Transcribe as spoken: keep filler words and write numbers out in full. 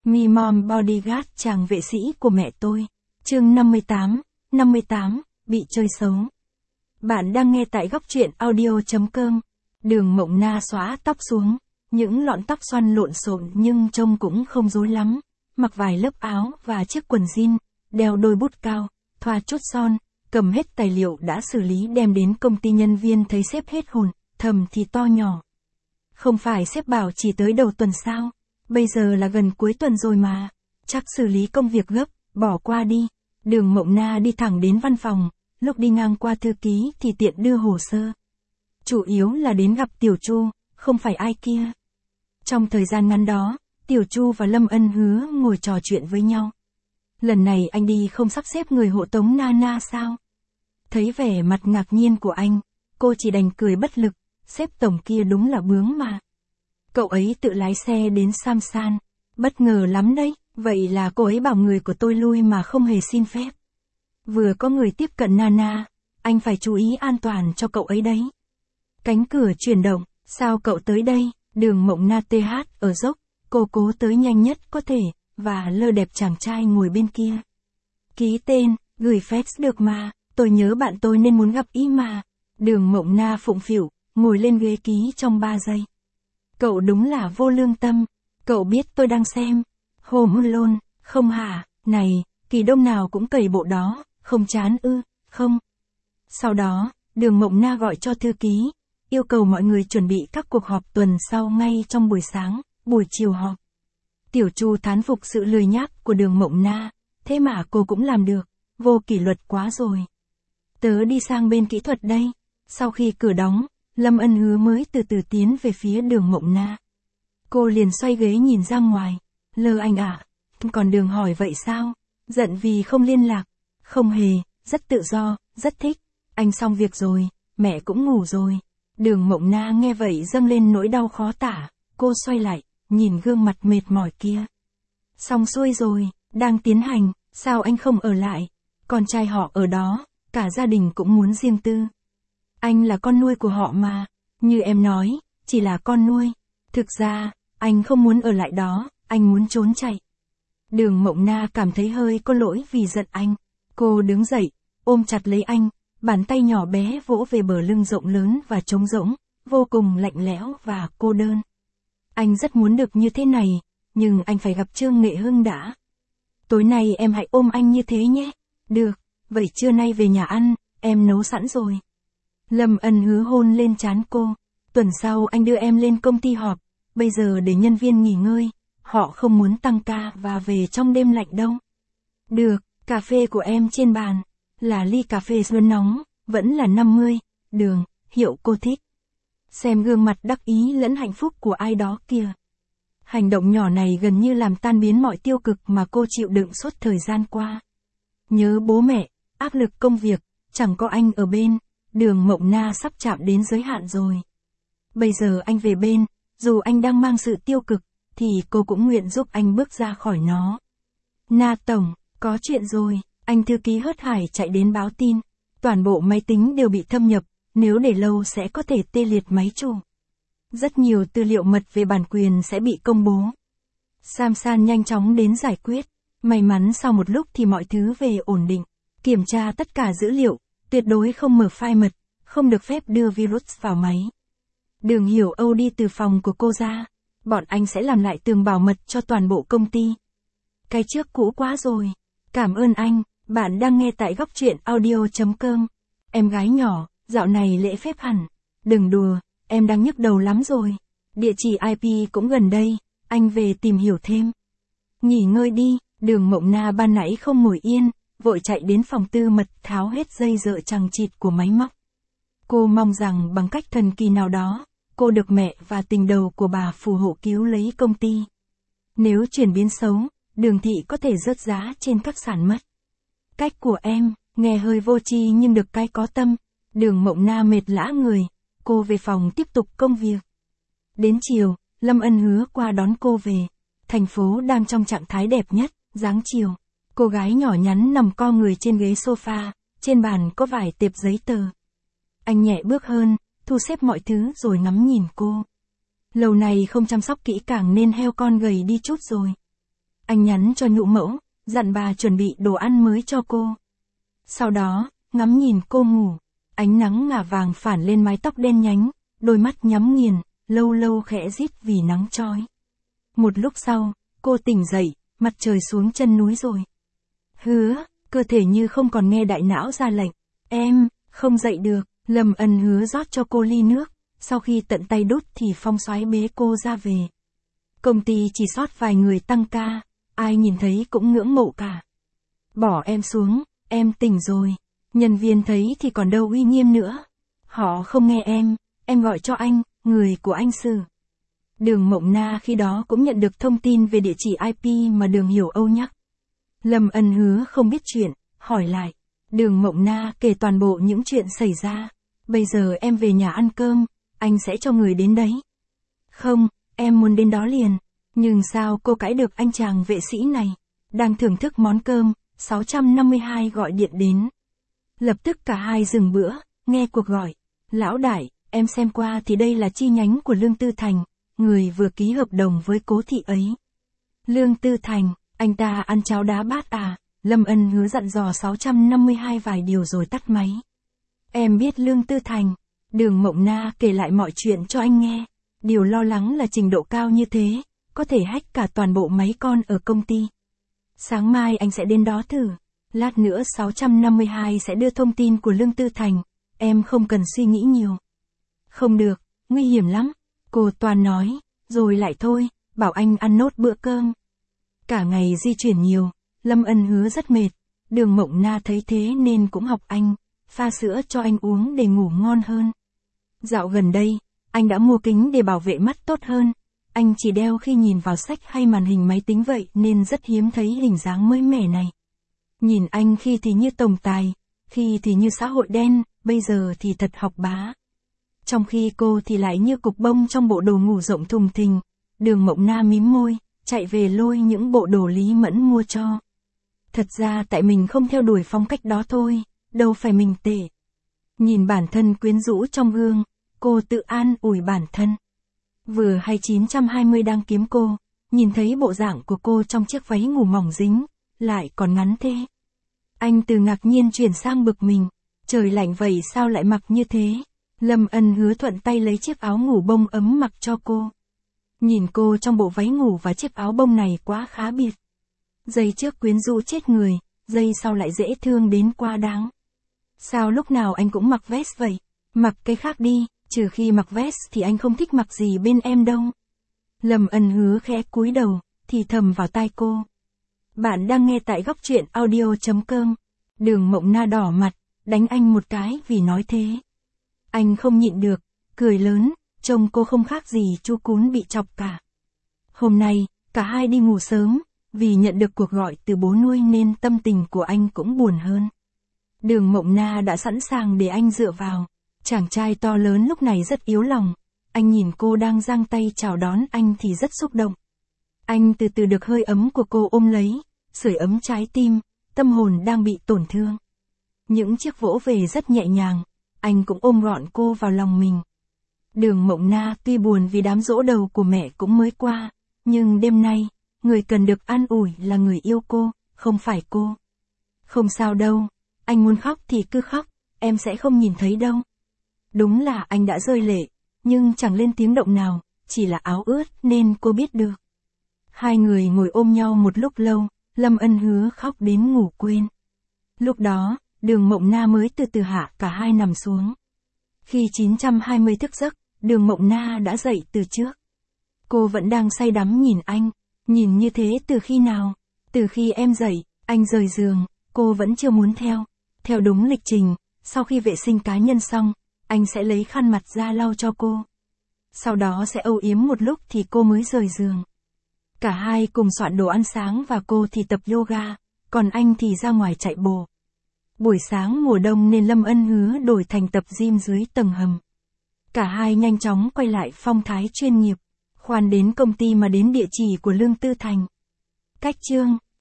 Me Mom Bodyguard chàng vệ sĩ của mẹ tôi. Chương năm mươi tám, năm mươi tám, bị chơi xấu. Bạn đang nghe tại góc truyện audio.com. Đường Mộng Na xóa tóc xuống, những lọn tóc xoăn lộn xộn nhưng trông cũng không rối lắm, mặc vài lớp áo và chiếc quần jean, đeo đôi bút cao, thoa chút son, cầm hết tài liệu đã xử lý đem đến công ty. Nhân viên thấy sếp hết hồn, thầm thì to nhỏ. Không phải sếp bảo chỉ tới đầu tuần sao? Bây giờ là gần cuối tuần rồi mà. Chắc xử lý công việc gấp, bỏ qua đi. Đường Mộng Na đi thẳng đến văn phòng, lúc đi ngang qua thư ký thì tiện đưa hồ sơ. Chủ yếu là đến gặp Tiểu Chu, không phải ai kia. Trong thời gian ngắn đó, Tiểu Chu và Lâm Ân Hứa ngồi trò chuyện với nhau. Lần này anh đi không sắp xếp người hộ tống Nana sao? Thấy vẻ mặt ngạc nhiên của anh, cô chỉ đành cười bất lực, sếp tổng kia đúng là bướng mà. Cậu ấy tự lái xe đến Samsan, bất ngờ lắm đấy, vậy là cô ấy bảo người của tôi lui mà không hề xin phép. Vừa có người tiếp cận Nana, anh phải chú ý an toàn cho cậu ấy đấy. Cánh cửa chuyển động, sao cậu tới đây? Đường Mộng Na tê hát ở dốc, cô cố tới nhanh nhất có thể, và lơ đẹp chàng trai ngồi bên kia. Ký tên, gửi fax được mà, tôi nhớ bạn tôi nên muốn gặp ý mà. Đường Mộng Na phụng phịu, ngồi lên ghế ký trong ba giây. Cậu đúng là vô lương tâm, cậu biết tôi đang xem. Home Alone, không hả, này, kỳ đông nào cũng cày bộ đó, không chán ư, không. Sau đó, Đường Mộng Na gọi cho thư ký, yêu cầu mọi người chuẩn bị các cuộc họp tuần sau ngay trong buổi sáng, buổi chiều họp. Tiểu Chu thán phục sự lười nhác của Đường Mộng Na, thế mà cô cũng làm được, vô kỷ luật quá rồi. Tớ đi sang bên kỹ thuật đây. Sau khi cửa đóng, Lâm Ân Hứa mới từ từ tiến về phía Đường Mộng Na. Cô liền xoay ghế nhìn ra ngoài. Lơ anh ạ, à? Còn Đường hỏi vậy sao? Giận vì không liên lạc. Không hề, rất tự do, rất thích. Anh xong việc rồi, mẹ cũng ngủ rồi. Đường Mộng Na nghe vậy dâng lên nỗi đau khó tả. Cô xoay lại, nhìn gương mặt mệt mỏi kia. Xong xuôi rồi, đang tiến hành, sao anh không ở lại? Con trai họ ở đó, cả gia đình cũng muốn riêng tư. Anh là con nuôi của họ mà, như em nói, chỉ là con nuôi. Thực ra, anh không muốn ở lại đó, anh muốn trốn chạy. Đường Mộng Na cảm thấy hơi có lỗi vì giận anh. Cô đứng dậy, ôm chặt lấy anh, bàn tay nhỏ bé vỗ về bờ lưng rộng lớn và trống rỗng, vô cùng lạnh lẽo và cô đơn. Anh rất muốn được như thế này, nhưng anh phải gặp Trương Nghệ Hưng đã. Tối nay em hãy ôm anh như thế nhé. Được, vậy trưa nay về nhà ăn, em nấu sẵn rồi. Lâm Ân Hứa hôn lên trán cô. Tuần sau anh đưa em lên công ty họp, bây giờ để nhân viên nghỉ ngơi, họ không muốn tăng ca và về trong đêm lạnh đâu. Được, cà phê của em trên bàn, là ly cà phê xuân nóng, vẫn là năm mươi, đường, hiệu cô thích. Xem gương mặt đắc ý lẫn hạnh phúc của ai đó kìa. Hành động nhỏ này gần như làm tan biến mọi tiêu cực mà cô chịu đựng suốt thời gian qua. Nhớ bố mẹ, áp lực công việc, chẳng có anh ở bên. Đường Mộng Na sắp chạm đến giới hạn rồi. Bây giờ anh về bên, dù anh đang mang sự tiêu cực, thì cô cũng nguyện giúp anh bước ra khỏi nó. Na tổng, có chuyện rồi, anh thư ký hớt hải chạy đến báo tin. Toàn bộ máy tính đều bị thâm nhập, nếu để lâu sẽ có thể tê liệt máy chủ. Rất nhiều tư liệu mật về bản quyền sẽ bị công bố. Samsan nhanh chóng đến giải quyết. May mắn sau một lúc thì mọi thứ về ổn định. Kiểm tra tất cả dữ liệu. Tuyệt đối không mở file mật, không được phép đưa virus vào máy. Đường Hiểu Âu đi từ phòng của cô ra. Bọn anh sẽ làm lại tường bảo mật cho toàn bộ công ty. Cái trước cũ quá rồi. Cảm ơn anh, bạn đang nghe tại góc truyện audio.com. Em gái nhỏ, dạo này lễ phép hẳn. Đừng đùa, em đang nhức đầu lắm rồi. Địa chỉ i pê cũng gần đây, anh về tìm hiểu thêm. Nghỉ ngơi đi, Đường Mộng Na ban nãy không ngồi yên. Vội chạy đến phòng tư mật tháo hết dây dợ chằng chịt của máy móc. Cô mong rằng bằng cách thần kỳ nào đó, cô được mẹ và tình đầu của bà phù hộ cứu lấy công ty. Nếu chuyển biến xấu, Đường thị có thể rớt giá trên các sàn mất. Cách của em, nghe hơi vô tri nhưng được cái có tâm. Đường Mộng Na mệt lã người, cô về phòng tiếp tục công việc. Đến chiều, Lâm Ân Hứa qua đón cô về. Thành phố đang trong trạng thái đẹp nhất, dáng chiều. Cô gái nhỏ nhắn nằm co người trên ghế sofa, trên bàn có vài tệp giấy tờ. Anh nhẹ bước hơn, thu xếp mọi thứ rồi ngắm nhìn cô. Lâu này không chăm sóc kỹ càng nên heo con gầy đi chút rồi. Anh nhắn cho nhũ mẫu, dặn bà chuẩn bị đồ ăn mới cho cô. Sau đó, ngắm nhìn cô ngủ, ánh nắng ngả vàng phản lên mái tóc đen nhánh, đôi mắt nhắm nghiền, lâu lâu khẽ rít vì nắng chói. Một lúc sau, cô tỉnh dậy, mặt trời xuống chân núi rồi. Hứa, cơ thể như không còn nghe đại não ra lệnh. Em, không dậy được, Lâm Ân Hứa rót cho cô ly nước, sau khi tận tay đút thì Phong Soái bế cô ra về. Công ty chỉ sót vài người tăng ca, ai nhìn thấy cũng ngưỡng mộ cả. Bỏ em xuống, em tỉnh rồi. Nhân viên thấy thì còn đâu uy nghiêm nữa. Họ không nghe em, em gọi cho anh, người của anh xử. Đường Mộng Na khi đó cũng nhận được thông tin về địa chỉ i pê mà Đường Hiểu Âu nhắc. Lâm Ân Hứa không biết chuyện, hỏi lại. Đường Mộng Na kể toàn bộ những chuyện xảy ra. Bây giờ em về nhà ăn cơm, anh sẽ cho người đến đấy. Không, em muốn đến đó liền. Nhưng sao cô cãi được anh chàng vệ sĩ này? Đang thưởng thức món cơm, sáu trăm năm mươi hai gọi điện đến. Lập tức cả hai dừng bữa, nghe cuộc gọi. Lão đại, em xem qua thì đây là chi nhánh của Lương Tư Thành, người vừa ký hợp đồng với cố thị ấy. Lương Tư Thành, anh ta ăn cháo đá bát à? Lâm Ân Hứa dặn dò sáu trăm năm mươi hai vài điều rồi tắt máy. Em biết Lương Tư Thành. Đường Mộng Na kể lại mọi chuyện cho anh nghe. Điều lo lắng là trình độ cao như thế, có thể hack cả toàn bộ máy con ở công ty. Sáng mai anh sẽ đến đó thử. Lát nữa sáu trăm năm mươi hai sẽ đưa thông tin của Lương Tư Thành. Em không cần suy nghĩ nhiều. Không được, nguy hiểm lắm. Cô toàn nói, rồi lại thôi, bảo anh ăn nốt bữa cơm. Cả ngày di chuyển nhiều, Lâm Ân Hứa rất mệt. Đường Mộng Na thấy thế nên cũng học anh, pha sữa cho anh uống để ngủ ngon hơn. Dạo gần đây, anh đã mua kính để bảo vệ mắt tốt hơn. Anh chỉ đeo khi nhìn vào sách hay màn hình máy tính vậy nên rất hiếm thấy hình dáng mới mẻ này. Nhìn anh khi thì như tổng tài, khi thì như xã hội đen, bây giờ thì thật học bá. Trong khi cô thì lại như cục bông trong bộ đồ ngủ rộng thùng thình. Đường Mộng Na mím môi, chạy về lôi những bộ đồ Lý Mẫn mua cho. Thật ra tại mình không theo đuổi phong cách đó thôi, đâu phải mình tệ. Nhìn bản thân quyến rũ trong gương, cô tự an ủi bản thân. Vừa hay chín trăm hai mươi đang kiếm cô, nhìn thấy bộ dạng của cô trong chiếc váy ngủ mỏng dính, lại còn ngắn thế. Anh từ ngạc nhiên chuyển sang bực mình, trời lạnh vậy sao lại mặc như thế? Lâm Ân Hứa thuận tay lấy chiếc áo ngủ bông ấm mặc cho cô. Nhìn cô trong bộ váy ngủ và chiếc áo bông này quá khá biệt. Giây trước quyến rũ chết người, giây sau lại dễ thương đến quá đáng. Sao lúc nào anh cũng mặc vest vậy? Mặc cái khác đi, trừ khi mặc vest thì anh không thích mặc gì bên em đâu. Lâm Ân Hứa khẽ cúi đầu, thì thầm vào tai cô. Bạn đang nghe tại góc truyện audio chấm com. Đường Mộng Na đỏ mặt, đánh anh một cái vì nói thế. Anh không nhịn được, cười lớn, trông cô không khác gì chú cún bị chọc cả. Hôm nay, cả hai đi ngủ sớm, vì nhận được cuộc gọi từ bố nuôi nên tâm tình của anh cũng buồn hơn. Đường Mộng Na đã sẵn sàng để anh dựa vào. Chàng trai to lớn lúc này rất yếu lòng. Anh nhìn cô đang giang tay chào đón anh thì rất xúc động. Anh từ từ được hơi ấm của cô ôm lấy, sưởi ấm trái tim, tâm hồn đang bị tổn thương. Những chiếc vỗ về rất nhẹ nhàng, anh cũng ôm gọn cô vào lòng mình. Đường Mộng Na tuy buồn vì đám giỗ đầu của mẹ cũng mới qua, nhưng đêm nay, người cần được an ủi là người yêu cô, không phải cô. Không sao đâu, anh muốn khóc thì cứ khóc, em sẽ không nhìn thấy đâu. Đúng là anh đã rơi lệ, nhưng chẳng lên tiếng động nào, chỉ là áo ướt nên cô biết được. Hai người ngồi ôm nhau một lúc lâu, Lâm Ân Hứa khóc đến ngủ quên. Lúc đó, Đường Mộng Na mới từ từ hạ cả hai nằm xuống. Khi chín trăm hai mươi thức giấc, Đường Mộng Na đã dậy từ trước. Cô vẫn đang say đắm nhìn anh, nhìn như thế từ khi nào? Từ khi em dậy, anh rời giường, cô vẫn chưa muốn theo. Theo đúng lịch trình, sau khi vệ sinh cá nhân xong, anh sẽ lấy khăn mặt ra lau cho cô. Sau đó sẽ âu yếm một lúc thì cô mới rời giường. Cả hai cùng soạn đồ ăn sáng và cô thì tập yoga, còn anh thì ra ngoài chạy bộ. Buổi sáng mùa đông nên Lâm Ân Hứa đổi thành tập gym dưới tầng hầm. Cả hai nhanh chóng quay lại phong thái chuyên nghiệp, khoan đến công ty mà đến địa chỉ của Lương Tư Thành. Cách chương